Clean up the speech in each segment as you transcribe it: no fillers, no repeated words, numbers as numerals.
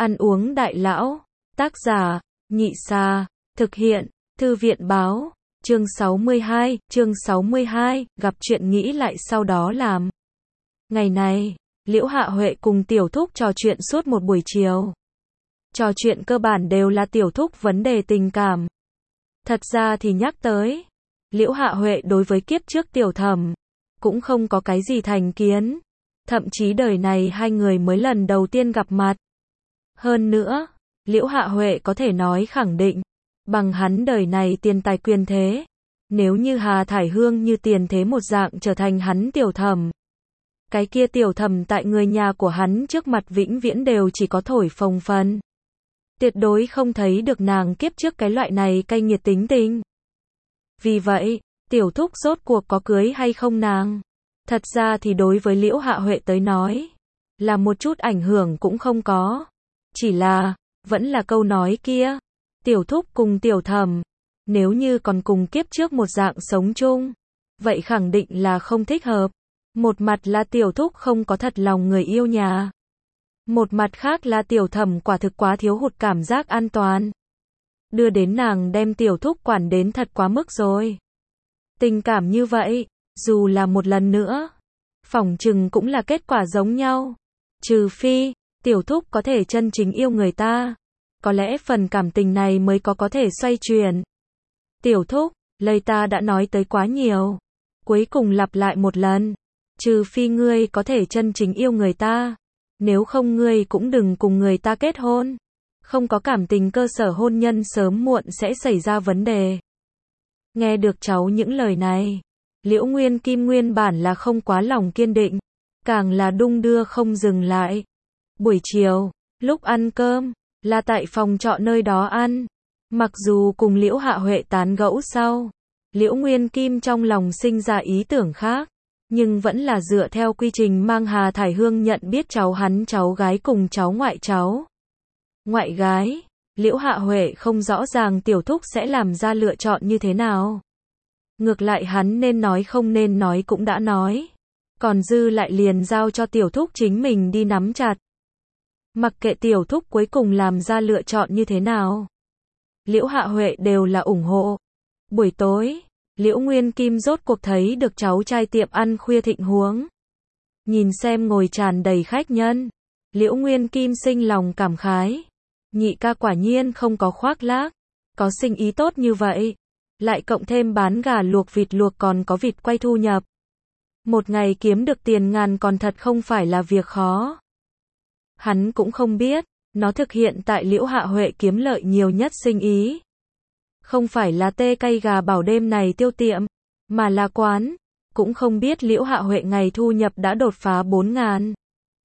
Ăn uống đại lão. Tác giả, Nhị Xa. Thực hiện, Thư viện báo. Chương 62, gặp chuyện nghĩ lại sau đó làm. Ngày này, Liễu Hạ Huệ cùng Tiểu Thúc trò chuyện suốt một buổi chiều. Trò chuyện cơ bản đều là Tiểu Thúc vấn đề tình cảm. Thật ra thì nhắc tới, Liễu Hạ Huệ đối với kiếp trước Tiểu Thẩm, cũng không có cái gì thành kiến. Thậm chí đời này hai người mới lần đầu tiên gặp mặt. Hơn nữa, Liễu Hạ Huệ có thể nói khẳng định, bằng hắn đời này tiền tài quyền thế, nếu như Hà Thải Hương như tiền thế một dạng trở thành hắn Tiểu Thẩm, cái kia Tiểu Thẩm tại người nhà của hắn trước mặt vĩnh viễn đều chỉ có thổi phồng phấn. Tuyệt đối không thấy được nàng kiếp trước cái loại này cay nghiệt tính tình. Vì vậy, Tiểu Thúc rốt cuộc có cưới hay không nàng? Thật ra thì đối với Liễu Hạ Huệ tới nói, là một chút ảnh hưởng cũng không có. Chỉ là, vẫn là câu nói kia, Tiểu Thúc cùng Tiểu Thẩm, nếu như còn cùng kiếp trước một dạng sống chung, vậy khẳng định là không thích hợp. Một mặt là Tiểu Thúc không có thật lòng người yêu nhà. Một mặt khác là Tiểu Thẩm quả thực quá thiếu hụt cảm giác an toàn. Đưa đến nàng đem Tiểu Thúc quản đến thật quá mức rồi. Tình cảm như vậy, dù là một lần nữa, phỏng chừng cũng là kết quả giống nhau. Trừ phi, Tiểu Thúc có thể chân chính yêu người ta. Có lẽ phần cảm tình này mới có thể xoay chuyển. Tiểu Thúc, lời ta đã nói tới quá nhiều. Cuối cùng lặp lại một lần. Trừ phi ngươi có thể chân chính yêu người ta. Nếu không ngươi cũng đừng cùng người ta kết hôn. Không có cảm tình cơ sở hôn nhân sớm muộn sẽ xảy ra vấn đề. Nghe được cháu những lời này, Liễu Nguyên Kim nguyên bản là không quá lòng kiên định, càng là đung đưa không dừng lại. Buổi chiều, lúc ăn cơm, là tại phòng trọ nơi đó ăn. Mặc dù cùng Liễu Hạ Huệ tán gẫu sau, Liễu Nguyên Kim trong lòng sinh ra ý tưởng khác, nhưng vẫn là dựa theo quy trình mang Hà Thải Hương nhận biết cháu hắn cháu gái cùng cháu ngoại cháu. Ngoại gái, Liễu Hạ Huệ không rõ ràng Tiểu Thúc sẽ làm ra lựa chọn như thế nào. Ngược lại hắn nên nói không nên nói cũng đã nói. Còn dư lại liền giao cho Tiểu Thúc chính mình đi nắm chặt. Mặc kệ Tiểu Thúc cuối cùng làm ra lựa chọn như thế nào, Liễu Hạ Huệ đều là ủng hộ. Buổi tối, Liễu Nguyên Kim rốt cuộc thấy được cháu trai tiệm ăn khuya Thịnh Huống. Nhìn xem ngồi tràn đầy khách nhân, Liễu Nguyên Kim sinh lòng cảm khái. Nhị ca quả nhiên không có khoác lác, có sinh ý tốt như vậy. Lại cộng thêm bán gà luộc vịt luộc còn có vịt quay thu nhập. Một ngày kiếm được tiền ngàn còn thật không phải là việc khó. Hắn cũng không biết, nó thực hiện tại Liễu Hạ Huệ kiếm lợi nhiều nhất sinh ý. Không phải là tê cay gà bảo đêm này tiêu tiệm, mà là quán. Cũng không biết Liễu Hạ Huệ ngày thu nhập đã đột phá 4.000,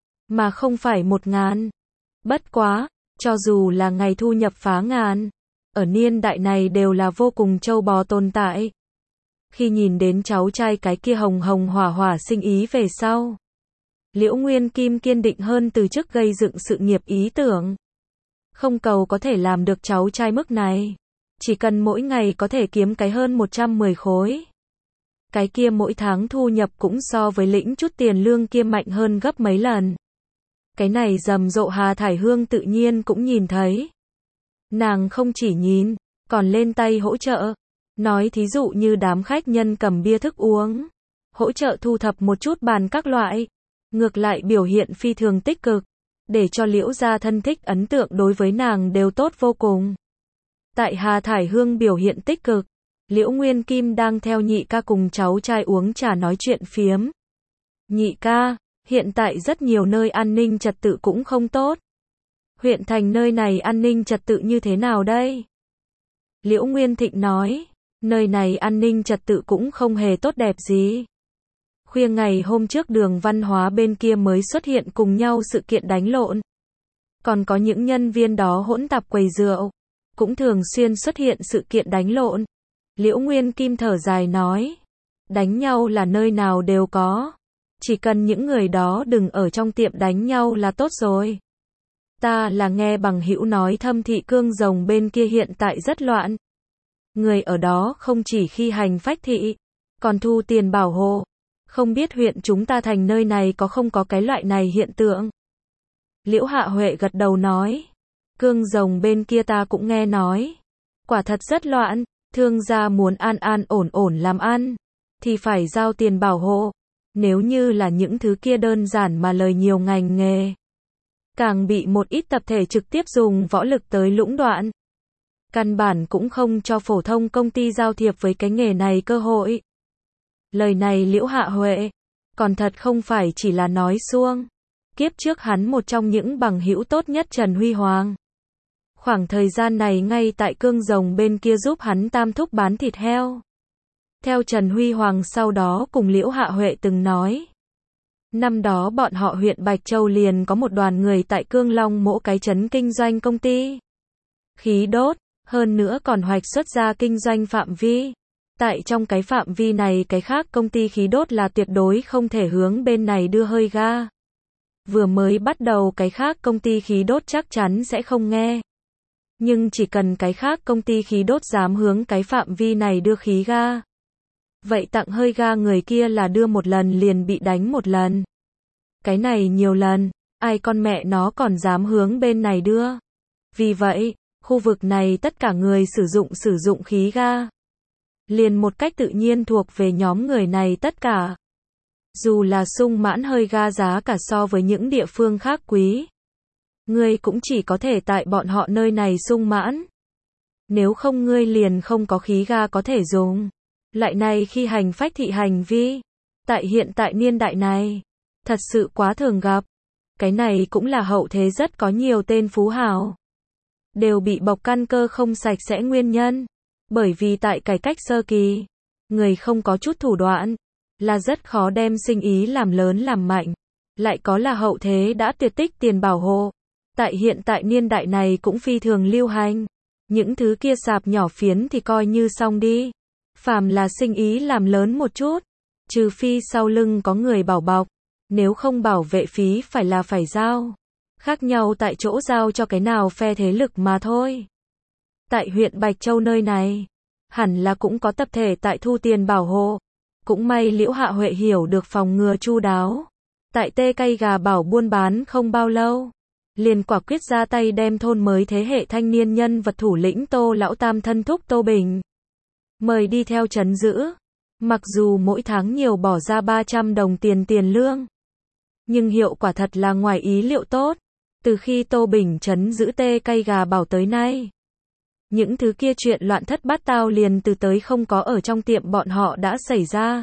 mà không phải 1.000. Bất quá, cho dù là ngày thu nhập phá ngàn, ở niên đại này đều là vô cùng trâu bò tồn tại. Khi nhìn đến cháu trai cái kia hồng hồng hỏa hỏa sinh ý về sau, Liễu Nguyên Kim kiên định hơn từ trước gây dựng sự nghiệp ý tưởng. Không cầu có thể làm được cháu trai mức này, chỉ cần mỗi ngày có thể kiếm cái hơn 110 khối. Cái kia mỗi tháng thu nhập cũng so với lĩnh chút tiền lương kia mạnh hơn gấp mấy lần. Cái này rầm rộ Hà Thải Hương tự nhiên cũng nhìn thấy. Nàng không chỉ nhìn, còn lên tay hỗ trợ. Nói thí dụ như đám khách nhân cầm bia thức uống, hỗ trợ thu thập một chút bàn các loại. Ngược lại biểu hiện phi thường tích cực, để cho Liễu gia thân thích ấn tượng đối với nàng đều tốt vô cùng. Tại Hà Thải Hương biểu hiện tích cực, Liễu Nguyên Kim đang theo nhị ca cùng cháu trai uống trà nói chuyện phiếm. Nhị ca, hiện tại rất nhiều nơi an ninh trật tự cũng không tốt. Huyện thành nơi này an ninh trật tự như thế nào đây? Liễu Nguyên Thịnh nói, nơi này an ninh trật tự cũng không hề tốt đẹp gì. Khuya ngày hôm trước đường văn hóa bên kia mới xuất hiện cùng nhau sự kiện đánh lộn. Còn có những nhân viên đó hỗn tạp quầy rượu, cũng thường xuyên xuất hiện sự kiện đánh lộn. Liễu Nguyên Kim thở dài nói, đánh nhau là nơi nào đều có. Chỉ cần những người đó đừng ở trong tiệm đánh nhau là tốt rồi. Ta là nghe bằng hữu nói Thâm Thị Cương Rồng bên kia hiện tại rất loạn. Người ở đó không chỉ khi hành phách thị, còn thu tiền bảo hộ. Không biết huyện chúng ta thành nơi này có không có cái loại này hiện tượng. Liễu Hạ Huệ gật đầu nói. Cương rồng bên kia ta cũng nghe nói. Quả thật rất loạn, thương gia muốn an an ổn ổn làm ăn, thì phải giao tiền bảo hộ. Nếu như là những thứ kia đơn giản mà lời nhiều ngành nghề, càng bị một ít tập thể trực tiếp dùng võ lực tới lũng đoạn. Căn bản cũng không cho phổ thông công ty giao thiệp với cái nghề này cơ hội. Lời này Liễu Hạ Huệ, còn thật không phải chỉ là nói suông. Kiếp trước hắn một trong những bằng hữu tốt nhất Trần Huy Hoàng. Khoảng thời gian này ngay tại Cương Rồng bên kia giúp hắn tam thúc bán thịt heo. Theo Trần Huy Hoàng sau đó cùng Liễu Hạ Huệ từng nói. Năm đó bọn họ huyện Bạch Châu liền có một đoàn người tại Cương Long mỗi cái trấn kinh doanh công ty khí đốt, hơn nữa còn hoạch xuất ra kinh doanh phạm vi. Tại trong cái phạm vi này cái khác công ty khí đốt là tuyệt đối không thể hướng bên này đưa hơi ga. Vừa mới bắt đầu cái khác công ty khí đốt chắc chắn sẽ không nghe. Nhưng chỉ cần cái khác công ty khí đốt dám hướng cái phạm vi này đưa khí ga. Vậy tặng hơi ga người kia là đưa một lần liền bị đánh một lần. Cái này nhiều lần, ai con mẹ nó còn dám hướng bên này đưa. Vì vậy, khu vực này tất cả người sử dụng khí ga. Liền một cách tự nhiên thuộc về nhóm người này tất cả. Dù là sung mãn hơi ga giá cả so với những địa phương khác quý. Ngươi cũng chỉ có thể tại bọn họ nơi này sung mãn. Nếu không ngươi liền không có khí ga có thể dùng. Lại này khi hành phách thị hành vi. Tại hiện tại niên đại này. Thật sự quá thường gặp. Cái này cũng là hậu thế rất có nhiều tên phú hào. Đều bị bọc căn cơ không sạch sẽ nguyên nhân. Bởi vì tại cải cách sơ kỳ. Người không có chút thủ đoạn. Là rất khó đem sinh ý làm lớn làm mạnh. Lại có là hậu thế đã tuyệt tích tiền bảo hộ. Tại hiện tại niên đại này cũng phi thường lưu hành. Những thứ kia sạp nhỏ phiến thì coi như xong đi. Phàm là sinh ý làm lớn một chút. Trừ phi sau lưng có người bảo bọc. Nếu không bảo vệ phí phải giao. Khác nhau tại chỗ giao cho cái nào phe thế lực mà thôi. Tại huyện Bạch Châu nơi này. Hẳn là cũng có tập thể tại thu tiền bảo hộ. Cũng may Liễu Hạ Huệ hiểu được phòng ngừa chu đáo. Tại tê cây gà bảo buôn bán không bao lâu. Liền quả quyết ra tay đem thôn mới thế hệ thanh niên nhân vật thủ lĩnh Tô Lão Tam thân thúc Tô Bình. Mời đi theo trấn giữ. Mặc dù mỗi tháng nhiều bỏ ra 300 đồng tiền lương. Nhưng hiệu quả thật là ngoài ý liệu tốt. Từ khi Tô Bình trấn giữ tê cây gà bảo tới nay. Những thứ kia chuyện loạn thất bát tao liền từ tới không có ở trong tiệm bọn họ đã xảy ra.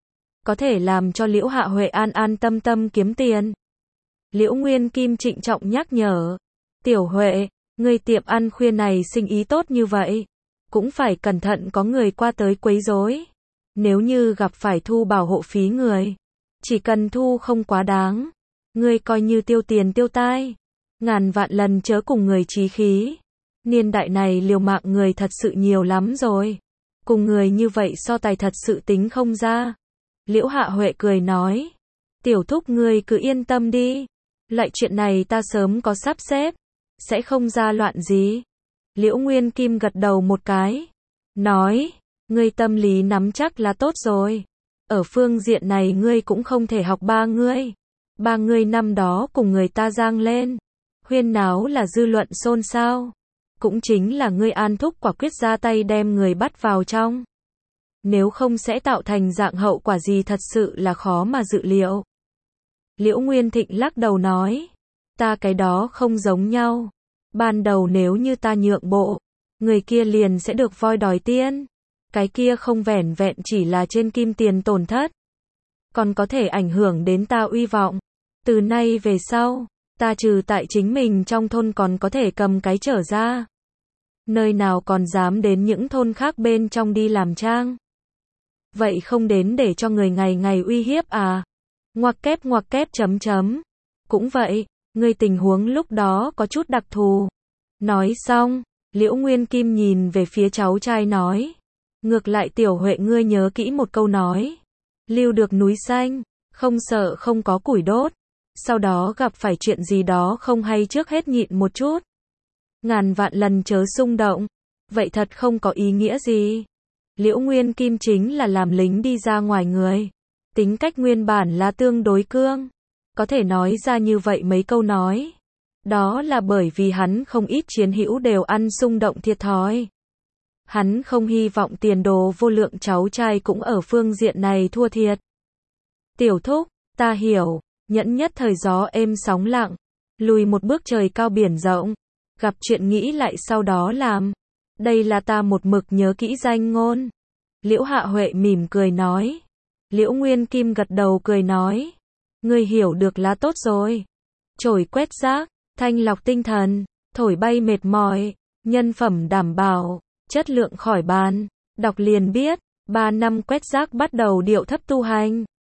Có thể làm cho Liễu Hạ Huệ an an tâm tâm kiếm tiền. Liễu Nguyên Kim trịnh trọng nhắc nhở. Tiểu Huệ, người tiệm ăn khuya này sinh ý tốt như vậy. Cũng phải cẩn thận có người qua tới quấy rối. Nếu như gặp phải thu bảo hộ phí người. Chỉ cần thu không quá đáng. Ngươi coi như tiêu tiền tiêu tai. Ngàn vạn lần chớ cùng người chí khí. Niên đại này liều mạng người thật sự nhiều lắm rồi. Cùng người như vậy so tài thật sự tính không ra. Liễu Hạ Huệ cười nói. Tiểu thúc ngươi cứ yên tâm đi. Lại chuyện này ta sớm có sắp xếp. Sẽ không ra loạn gì. Liễu Nguyên Kim gật đầu một cái. Nói. Ngươi tâm lý nắm chắc là tốt rồi. Ở phương diện này ngươi cũng không thể học ba ngươi. Ba ngươi năm đó cùng người ta giang lên. Huyên náo là dư luận xôn xao. Cũng chính là ngươi an thúc quả quyết ra tay đem người bắt vào trong. Nếu không sẽ tạo thành dạng hậu quả gì thật sự là khó mà dự liệu. Liễu Nguyên Thịnh lắc đầu nói. Ta cái đó không giống nhau. Ban đầu nếu như ta nhượng bộ. Người kia liền sẽ được voi đòi tiên. Cái kia không vẻn vẹn chỉ là trên kim tiền tổn thất. Còn có thể ảnh hưởng đến ta uy vọng. Từ nay về sau. Ta trừ tại chính mình trong thôn còn có thể cầm cái trở ra. Nơi nào còn dám đến những thôn khác bên trong đi làm trang. Vậy không đến để cho người ngày ngày uy hiếp à? Ngoặc kép chấm. Cũng vậy, người tình huống lúc đó có chút đặc thù. Nói xong, Liễu Nguyên Kim nhìn về phía cháu trai nói. Ngược lại Tiểu Huệ ngươi nhớ kỹ một câu nói. Lưu được núi xanh, không sợ không có củi đốt. Sau đó gặp phải chuyện gì đó không hay trước hết nhịn một chút. Ngàn vạn lần chớ xung động. Vậy thật không có ý nghĩa gì. Liễu Nguyên Kim chính là làm lính đi ra ngoài người. Tính cách nguyên bản là tương đối cương. Có thể nói ra như vậy mấy câu nói. Đó là bởi vì hắn không ít chiến hữu đều ăn xung động thiệt thòi. Hắn không hy vọng tiền đồ vô lượng cháu trai cũng ở phương diện này thua thiệt. Tiểu thúc, ta hiểu, nhẫn nhất thời gió êm sóng lặng, lùi một bước trời cao biển rộng, gặp chuyện nghĩ lại sau đó làm. Đây là ta một mực nhớ kỹ danh ngôn. Liễu Hạ Huệ mỉm cười nói. Liễu Nguyên Kim gật đầu cười nói. Ngươi hiểu được là tốt rồi. Chổi quét rác, thanh lọc tinh thần, thổi bay mệt mỏi, nhân phẩm đảm bảo, chất lượng khỏi bàn. Đọc liền biết, 3 năm quét rác bắt đầu điệu thấp tu hành.